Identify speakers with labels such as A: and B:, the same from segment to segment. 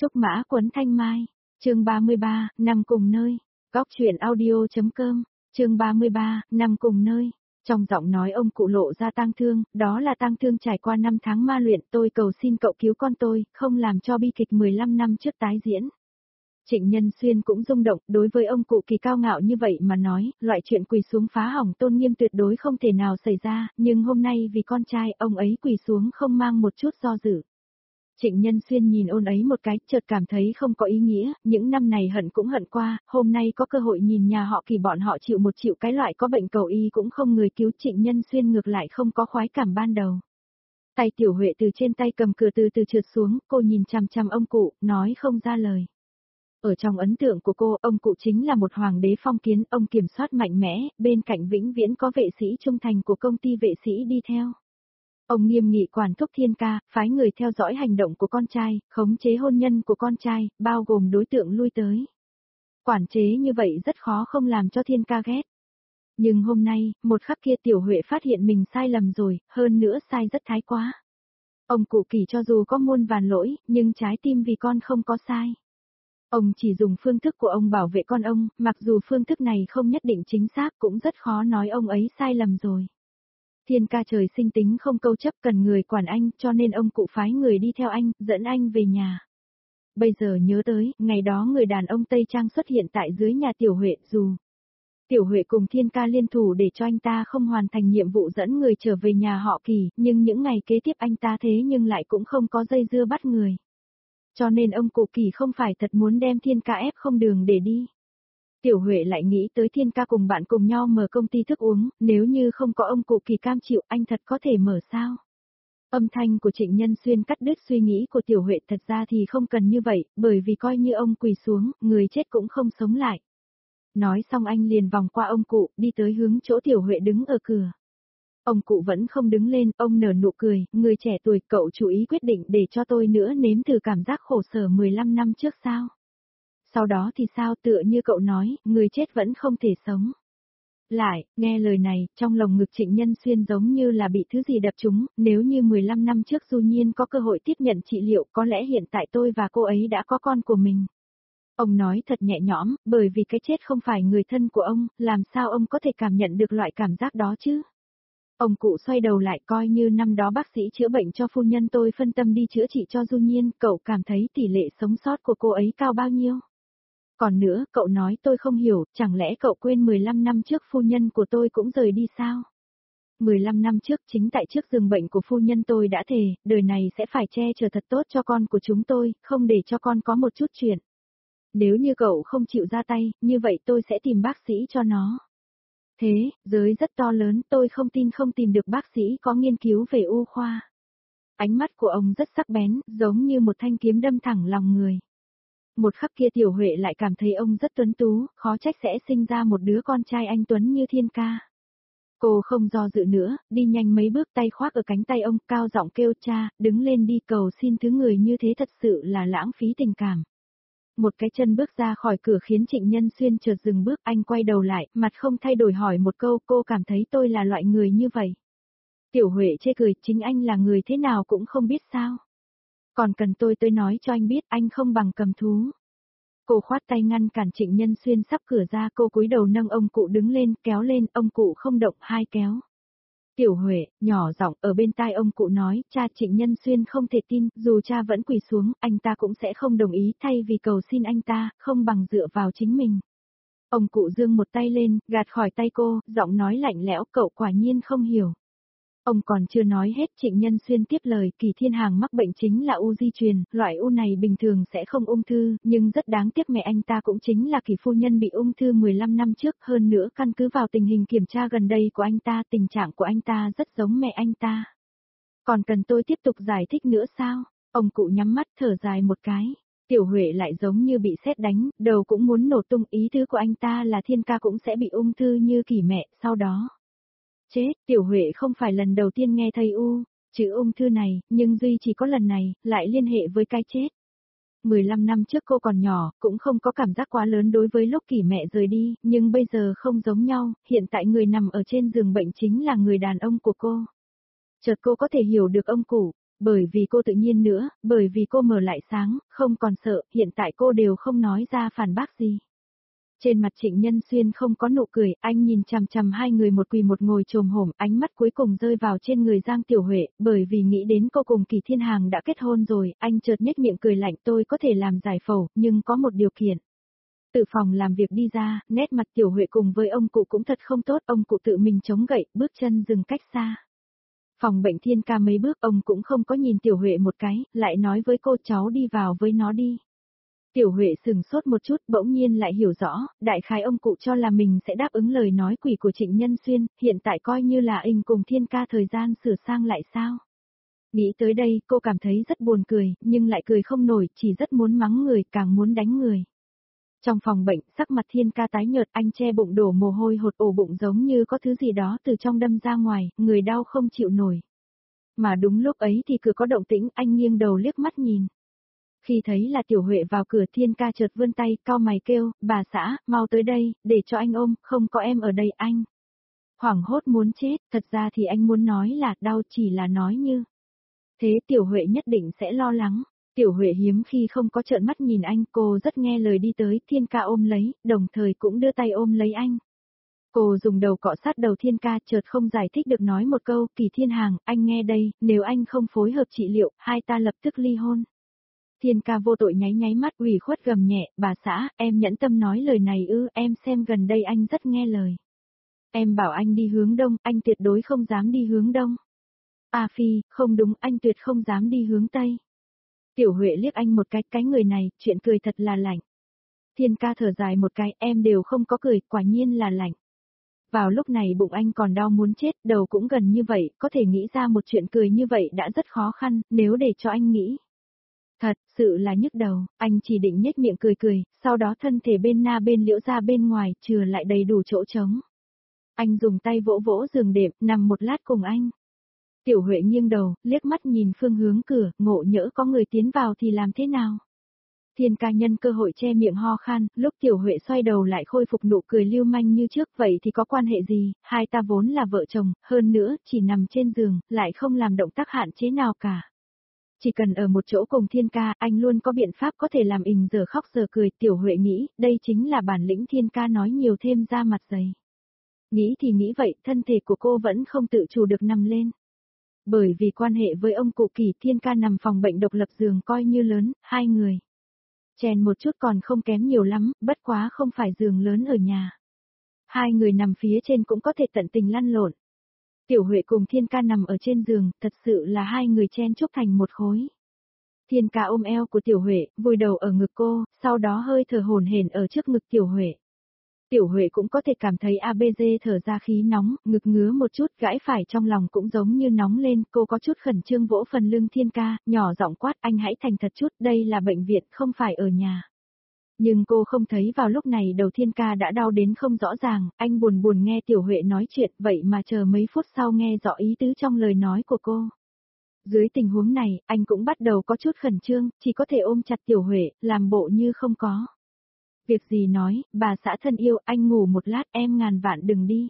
A: Trúc mã quấn thanh mai, chương 33, nằm cùng nơi, góc chuyện audio.com, chương 33, nằm cùng nơi. Trong giọng nói ông cụ lộ ra tang thương, đó là tang thương trải qua 5 tháng ma luyện, tôi cầu xin cậu cứu con tôi, không làm cho bi kịch 15 năm trước tái diễn. Trịnh Nhân Xuyên cũng rung động, đối với ông cụ kỳ cao ngạo như vậy mà nói, loại chuyện quỳ xuống phá hỏng tôn nghiêm tuyệt đối không thể nào xảy ra, nhưng hôm nay vì con trai, ông ấy quỳ xuống không mang một chút do dự. Trịnh Nhân Xuyên nhìn ôn ấy một cái, chợt cảm thấy không có ý nghĩa, những năm này hận cũng hận qua, hôm nay có cơ hội nhìn nhà họ Kỳ bọn họ chịu một chịu cái loại có bệnh cầu y cũng không người cứu, Trịnh Nhân Xuyên ngược lại không có khoái cảm ban đầu. Tay Tiểu Huệ từ trên tay cầm cửa từ từ trượt xuống, cô nhìn chằm chằm ông cụ, nói không ra lời. Ở trong ấn tượng của cô, ông cụ chính là một hoàng đế phong kiến, ông kiểm soát mạnh mẽ, bên cạnh vĩnh viễn có vệ sĩ trung thành của công ty vệ sĩ đi theo. Ông nghiêm nghị quản thúc Thiên Ca, phái người theo dõi hành động của con trai, khống chế hôn nhân của con trai, bao gồm đối tượng lui tới. Quản chế như vậy rất khó không làm cho Thiên Ca ghét. Nhưng hôm nay, một khắc kia Tiểu Huệ phát hiện mình sai lầm rồi, hơn nữa sai rất thái quá. Ông cụ Kỳ cho dù có muôn vàn lỗi, nhưng trái tim vì con không có sai. Ông chỉ dùng phương thức của ông bảo vệ con ông, mặc dù phương thức này không nhất định chính xác cũng rất khó nói ông ấy sai lầm rồi. Thiên Ca trời sinh tính không câu chấp cần người quản anh, cho nên ông cụ phái người đi theo anh, dẫn anh về nhà. Bây giờ nhớ tới, ngày đó người đàn ông Tây Trang xuất hiện tại dưới nhà Tiểu Huệ, dù Tiểu Huệ cùng Thiên Ca liên thủ để cho anh ta không hoàn thành nhiệm vụ dẫn người trở về nhà họ Kỳ, nhưng những ngày kế tiếp anh ta thế nhưng lại cũng không có dây dưa bắt người. Cho nên ông cụ Kỳ không phải thật muốn đem Thiên Ca ép không đường để đi. Tiểu Huệ lại nghĩ tới Thiên Ca cùng bạn cùng nhau mở công ty thức uống, nếu như không có ông cụ Kỳ cam chịu anh thật có thể mở sao? Âm thanh của Trịnh Nhân Xuyên cắt đứt suy nghĩ của Tiểu Huệ, thật ra thì không cần như vậy, bởi vì coi như ông quỳ xuống, người chết cũng không sống lại. Nói xong anh liền vòng qua ông cụ, đi tới hướng chỗ Tiểu Huệ đứng ở cửa. Ông cụ vẫn không đứng lên, ông nở nụ cười, người trẻ tuổi, cậu chú ý quyết định để cho tôi nữa nếm thử cảm giác khổ sở 15 năm trước sao? Sau đó thì sao, tựa như cậu nói, người chết vẫn không thể sống. Lại, nghe lời này, trong lồng ngực Trịnh Nhân Xuyên giống như là bị thứ gì đập trúng, nếu như 15 năm trước Du Nhiên có cơ hội tiếp nhận trị liệu, có lẽ hiện tại tôi và cô ấy đã có con của mình. Ông nói thật nhẹ nhõm, bởi vì cái chết không phải người thân của ông, làm sao ông có thể cảm nhận được loại cảm giác đó chứ? Ông cụ xoay đầu lại, coi như năm đó bác sĩ chữa bệnh cho phu nhân tôi phân tâm đi chữa trị cho Du Nhiên, cậu cảm thấy tỷ lệ sống sót của cô ấy cao bao nhiêu? Còn nữa, cậu nói tôi không hiểu, chẳng lẽ cậu quên 15 năm trước phu nhân của tôi cũng rời đi sao? 15 năm trước chính tại trước giường bệnh của phu nhân tôi đã thề, đời này sẽ phải che chở thật tốt cho con của chúng tôi, không để cho con có một chút chuyện. Nếu như cậu không chịu ra tay, như vậy tôi sẽ tìm bác sĩ cho nó. Thế, giới rất to lớn, tôi không tin không tìm được bác sĩ có nghiên cứu về y khoa. Ánh mắt của ông rất sắc bén, giống như một thanh kiếm đâm thẳng lòng người. Một khắc kia Tiểu Huệ lại cảm thấy ông rất tuấn tú, khó trách sẽ sinh ra một đứa con trai anh tuấn như Thiên Ca. Cô không do dự nữa, đi nhanh mấy bước, tay khoác ở cánh tay ông, cao giọng kêu cha, đứng lên đi, cầu xin thứ người như thế thật sự là lãng phí tình cảm. Một cái chân bước ra khỏi cửa khiến Trịnh Nhân Xuyên chợt dừng bước, anh quay đầu lại, mặt không thay đổi hỏi một câu, cô cảm thấy tôi là loại người như vậy. Tiểu Huệ chê cười, chính anh là người thế nào cũng không biết sao. Còn cần tôi nói cho anh biết, anh không bằng cầm thú. Cô khoát tay ngăn cản Trịnh Nhân Xuyên sắp cửa ra, cô cúi đầu nâng ông cụ đứng lên, kéo lên, ông cụ không động, hai kéo. Tiểu Huệ, nhỏ giọng ở bên tai ông cụ nói, cha. Trịnh Nhân Xuyên không thể tin, dù cha vẫn quỳ xuống, anh ta cũng sẽ không đồng ý, thay vì cầu xin anh ta, không bằng dựa vào chính mình. Ông cụ giương một tay lên, gạt khỏi tay cô, giọng nói lạnh lẽo, cậu quả nhiên không hiểu. Ông còn chưa nói hết, Trịnh Nhân Xuyên tiếp lời, Kỳ Thiên Hàng mắc bệnh chính là u di truyền, loại u này bình thường sẽ không ung thư, nhưng rất đáng tiếc mẹ anh ta cũng chính là Kỳ phu nhân bị ung thư 15 năm trước, hơn nữa căn cứ vào tình hình kiểm tra gần đây của anh ta, tình trạng của anh ta rất giống mẹ anh ta. Còn cần tôi tiếp tục giải thích nữa sao? Ông cụ nhắm mắt thở dài một cái. Tiểu Huệ lại giống như bị sét đánh, đầu cũng muốn nổ tung, ý tứ của anh ta là Thiên Ca cũng sẽ bị ung thư như Kỳ mẹ, sau đó. Chết, Tiểu Huệ không phải lần đầu tiên nghe thầy chữ ung thư này, nhưng duy chỉ có lần này, lại liên hệ với cái chết. 15 năm trước cô còn nhỏ, cũng không có cảm giác quá lớn đối với lúc Kỳ mẹ rời đi, nhưng bây giờ không giống nhau, hiện tại người nằm ở trên giường bệnh chính là người đàn ông của cô. Chợt cô có thể hiểu được ông cụ, Bởi vì cô tự nhiên nữa, bởi vì cô mở lại sáng, không còn sợ, hiện tại cô đều không nói ra phản bác gì. Trên mặt Trịnh Nhân Xuyên không có nụ cười, anh nhìn chằm chằm hai người một quỳ một ngồi chồm hổm, ánh mắt cuối cùng rơi vào trên người Giang Tiểu Huệ, bởi vì nghĩ đến cô cùng Kỳ Thiên Hàng đã kết hôn rồi, anh chợt nhếch miệng cười lạnh, tôi có thể làm giải phẫu, nhưng có một điều kiện. Từ phòng làm việc đi ra, nét mặt Tiểu Huệ cùng với ông cụ cũng thật không tốt, ông cụ tự mình chống gậy, bước chân dừng cách xa. Phòng bệnh Thiên Ca mấy bước, ông cũng không có nhìn Tiểu Huệ một cái, lại nói với cô cháu đi vào với nó đi. Tiểu Huệ sừng sốt một chút, bỗng nhiên lại hiểu rõ, đại khái ông cụ cho là mình sẽ đáp ứng lời nói quỷ của Trịnh Nhân Xuyên, hiện tại coi như là anh cùng Thiên Ca thời gian sửa sang lại sao. Nghĩ tới đây, cô cảm thấy rất buồn cười, nhưng lại cười không nổi, chỉ rất muốn mắng người, càng muốn đánh người. Trong phòng bệnh, sắc mặt Thiên Ca tái nhợt, anh che bụng đổ mồ hôi hột, ổ bụng giống như có thứ gì đó từ trong đâm ra ngoài, người đau không chịu nổi. Mà đúng lúc ấy thì cửa có động tĩnh, anh nghiêng đầu liếc mắt nhìn. Khi thấy là Tiểu Huệ vào cửa, Thiên Ca chợt vươn tay, cau mày kêu, bà xã, mau tới đây, để cho anh ôm, không có em ở đây anh. Hoảng hốt muốn chết, thật ra thì anh muốn nói là đau, chỉ là nói như. Thế Tiểu Huệ nhất định sẽ lo lắng. Tiểu Huệ hiếm khi không có trợn mắt nhìn anh, cô rất nghe lời đi tới, Thiên Ca ôm lấy, đồng thời cũng đưa tay ôm lấy anh. Cô dùng đầu cọ sát đầu Thiên Ca, chợt không giải thích được nói một câu, Kỳ Thiên Hàng, anh nghe đây, nếu anh không phối hợp trị liệu, hai ta lập tức ly hôn. Thiên Ca vô tội nháy nháy mắt, ủy khuất gầm nhẹ, bà xã, em nhẫn tâm nói lời này ư, em xem gần đây anh rất nghe lời. Em bảo anh đi hướng đông, anh tuyệt đối không dám đi hướng đông. A Phi, không đúng, anh tuyệt không dám đi hướng tây. Tiểu Huệ liếc anh một cái người này, chuyện cười thật là lạnh. Thiên Ca thở dài một cái, em đều không có cười, quả nhiên là lạnh. Vào lúc này bụng anh còn đau muốn chết, đầu cũng gần như vậy, có thể nghĩ ra một chuyện cười như vậy đã rất khó khăn, nếu để cho anh nghĩ. Thật sự là nhức đầu, anh chỉ định nhếch miệng cười cười, sau đó thân thể bên na bên liễu ra bên ngoài, chừa lại đầy đủ chỗ trống. Anh dùng tay vỗ vỗ giường đệm, nằm một lát cùng anh. Tiểu Huệ nghiêng đầu, liếc mắt nhìn phương hướng cửa, ngộ nhỡ có người tiến vào thì làm thế nào? Thiên Ca nhân cơ hội che miệng ho khan, lúc Tiểu Huệ xoay đầu lại khôi phục nụ cười lưu manh như trước, vậy thì có quan hệ gì, hai ta vốn là vợ chồng, hơn nữa, chỉ nằm trên giường, lại không làm động tác hạn chế nào cả. Chỉ cần ở một chỗ cùng Thiên Ca, anh luôn có biện pháp có thể làm ình giờ khóc giờ cười, Tiểu Huệ nghĩ, đây chính là bản lĩnh Thiên Ca nói nhiều thêm ra mặt dày. Nghĩ thì nghĩ vậy, thân thể của cô vẫn không tự chủ được nằm lên. Bởi vì quan hệ với ông cụ Kỳ, Thiên Ca nằm phòng bệnh độc lập giường coi như lớn, hai người. Chèn một chút còn không kém nhiều lắm, bất quá không phải giường lớn ở nhà. Hai người nằm phía trên cũng có thể tận tình lăn lộn. Tiểu Huệ cùng Thiên Ca nằm ở trên giường, thật sự là hai người chen chúc thành một khối. Thiên Ca ôm eo của Tiểu Huệ, vùi đầu ở ngực cô, sau đó hơi thở hổn hển ở trước ngực Tiểu Huệ. Tiểu Huệ cũng có thể cảm thấy ABG thở ra khí nóng, ngực ngứa một chút, gãi phải trong lòng cũng giống như nóng lên, cô có chút khẩn trương vỗ phần lưng Thiên Ca, nhỏ giọng quát, anh hãy thành thật chút, đây là bệnh viện, không phải ở nhà. Nhưng cô không thấy vào lúc này đầu Thiên Ca đã đau đến không rõ ràng, anh buồn buồn nghe Tiểu Huệ nói chuyện, vậy mà chờ mấy phút sau nghe rõ ý tứ trong lời nói của cô. Dưới tình huống này, anh cũng bắt đầu có chút khẩn trương, chỉ có thể ôm chặt Tiểu Huệ, làm bộ như không có. Việc gì nói, bà xã thân yêu, anh ngủ một lát, em ngàn vạn đừng đi.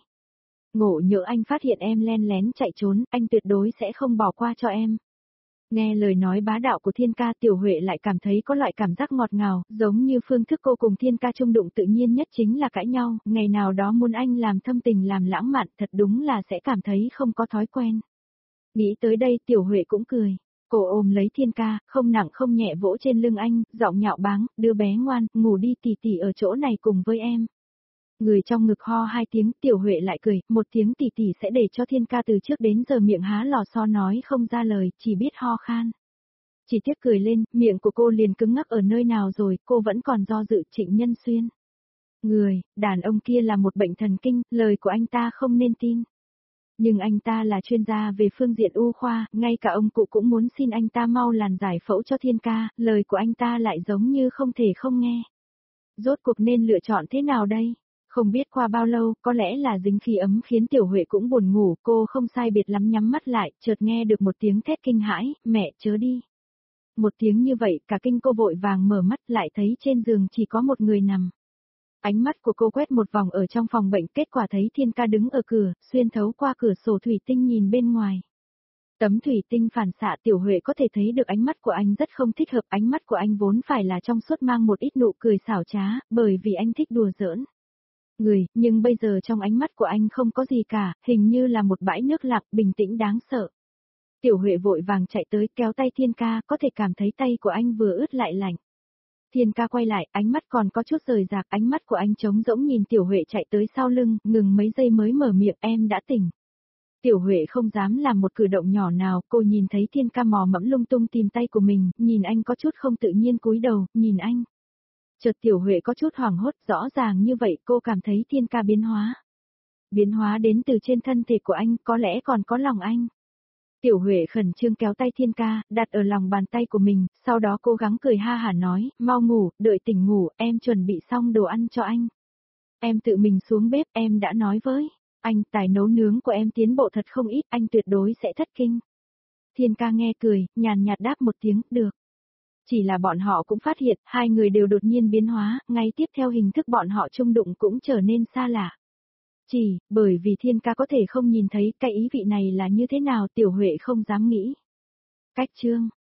A: Ngộ nhỡ anh phát hiện em len lén chạy trốn, anh tuyệt đối sẽ không bỏ qua cho em. Nghe lời nói bá đạo của Thiên Ca, Tiểu Huệ lại cảm thấy có loại cảm giác ngọt ngào, giống như phương thức cô cùng Thiên Ca chung đụng tự nhiên nhất chính là cãi nhau, ngày nào đó muốn anh làm thâm tình làm lãng mạn, thật đúng là sẽ cảm thấy không có thói quen. Nghĩ tới đây Tiểu Huệ cũng cười. Cô ôm lấy Thiên Ca, không nặng không nhẹ vỗ trên lưng anh, giọng nhạo báng, đứa bé ngoan, ngủ đi tỉ tỉ ở chỗ này cùng với em. Người trong ngực ho hai tiếng, Tiểu Huệ lại cười, một tiếng tỉ tỉ sẽ để cho Thiên Ca từ trước đến giờ miệng há lò xo nói không ra lời, chỉ biết ho khan. Chỉ tiếc cười lên, miệng của cô liền cứng ngắc ở nơi nào rồi, cô vẫn còn do dự. Trịnh Nhân Xuyên. Đàn ông kia là một bệnh thần kinh, lời của anh ta không nên tin. Nhưng anh ta là chuyên gia về phương diện u khoa, ngay cả ông cụ cũng muốn xin anh ta mau làm giải phẫu cho Thiên Ca, lời của anh ta lại giống như không thể không nghe. Rốt cuộc nên lựa chọn thế nào đây? Không biết qua bao lâu, có lẽ là dính khí ấm khiến Tiểu Huệ cũng buồn ngủ, cô không sai biệt lắm nhắm mắt lại, chợt nghe được một tiếng thét kinh hãi, mẹ chớ đi. Một tiếng như vậy, cả kinh cô vội vàng mở mắt lại thấy trên giường chỉ có một người nằm. Ánh mắt của cô quét một vòng ở trong phòng bệnh, kết quả thấy Thiên Ca đứng ở cửa, xuyên thấu qua cửa sổ thủy tinh nhìn bên ngoài. Tấm thủy tinh phản xạ Tiểu Huệ có thể thấy được ánh mắt của anh rất không thích hợp, ánh mắt của anh vốn phải là trong suốt mang một ít nụ cười xảo trá, bởi vì anh thích đùa giỡn người, nhưng bây giờ trong ánh mắt của anh không có gì cả, hình như là một bãi nước lặng bình tĩnh đáng sợ. Tiểu Huệ vội vàng chạy tới kéo tay Thiên Ca, có thể cảm thấy tay của anh vừa ướt lại lạnh. Thiên Ca quay lại, ánh mắt còn có chút rời rạc, ánh mắt của anh trống rỗng nhìn Tiểu Huệ chạy tới sau lưng, ngừng mấy giây mới mở miệng, em đã tỉnh. Tiểu Huệ không dám làm một cử động nhỏ nào, cô nhìn thấy Thiên Ca mò mẫm lung tung tìm tay của mình, nhìn anh có chút không tự nhiên cúi đầu, nhìn anh. Chợt Tiểu Huệ có chút hoảng hốt, rõ ràng như vậy cô cảm thấy Thiên Ca biến hóa. Biến hóa đến từ trên thân thể của anh, có lẽ còn có lòng anh. Tiểu Huệ khẩn trương kéo tay Thiên Ca, đặt ở lòng bàn tay của mình, sau đó cố gắng cười ha hả nói, mau ngủ, đợi tỉnh ngủ, em chuẩn bị xong đồ ăn cho anh. Em tự mình xuống bếp, em đã nói với anh, tài nấu nướng của em tiến bộ thật không ít, anh tuyệt đối sẽ thất kinh. Thiên Ca nghe cười, nhàn nhạt đáp một tiếng, được. Chỉ là bọn họ cũng phát hiện, hai người đều đột nhiên biến hóa, ngay tiếp theo hình thức bọn họ chung đụng cũng trở nên xa lạ. Chỉ, bởi vì Thiên Ca có thể không nhìn thấy cái ý vị này là như thế nào Tiểu Huệ không dám nghĩ. Cách chương